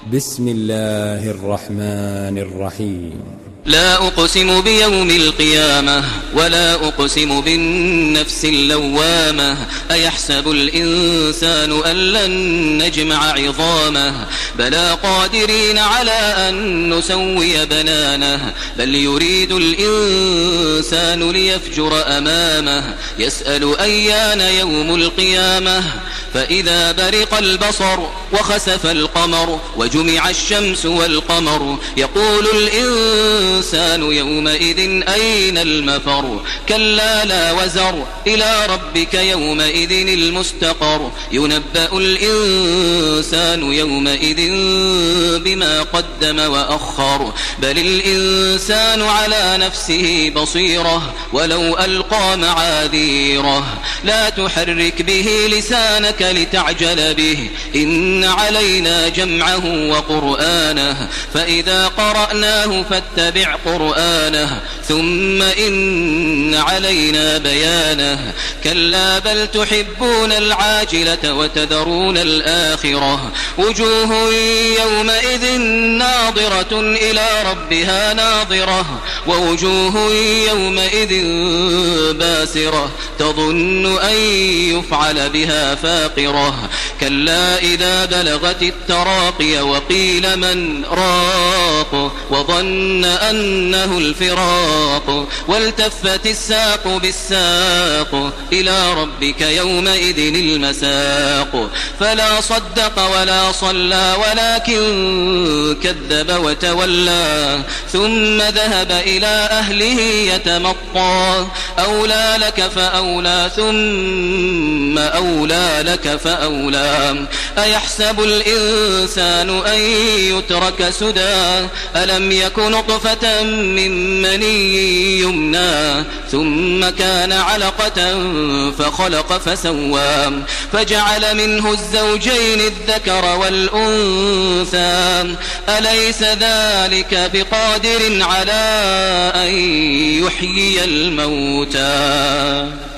بسم الله الرحمن الرحيم. لا أقسم بيوم القيامة ولا أقسم بالنفس اللوامة أيحسب الإنسان أن لن نجمع عظامه بلى قادرين على أن نسوي بنانه بل يريد الإنسان ليفجر أمامه يسأل أيان يوم القيامة فإذا برق البصر وخسف القمر وجمع الشمس والقمر يقول الإنسان يومئذ أين المفر كلا لا وزر إلى ربك يومئذ المستقر ينبأ الإنسان يومئذ بما قدم وأخر بل الإنسان على نفسه بصيرة ولو ألقى معاذيره لا تحرك به لسانك لتعجل به إن علينا جمعه وقرآنه فإذا قرأناه فاتبع قرآنه ثم إن علينا بيانه كلا بل تحبون العاجلة وتذرون الآخرة وجوه يومئذ ناظرة إلى ربها ناظرة ووجوه يومئذ باسرة تظن أن يفعل بها فاقرة كلا إذا بلغت التراقي وقيل من راق وظن أنه الفراق والتفت الساق بالساق إلى ربك يومئذ المساق فلا صدق ولا صلى ولكن كذب وتولى ثم ذهب إلى أهله يتمطى أولى لك فأولى ثم أولى لك فأولى أيحسب الإنسان أن يترك سدى ألم يكن نطفة من مني يمنى ثم كان علقة فخلق فسوى فجعل منه الزوجين الذكر والأنثى أليس ذلك بقادر على أن يحيي الموتى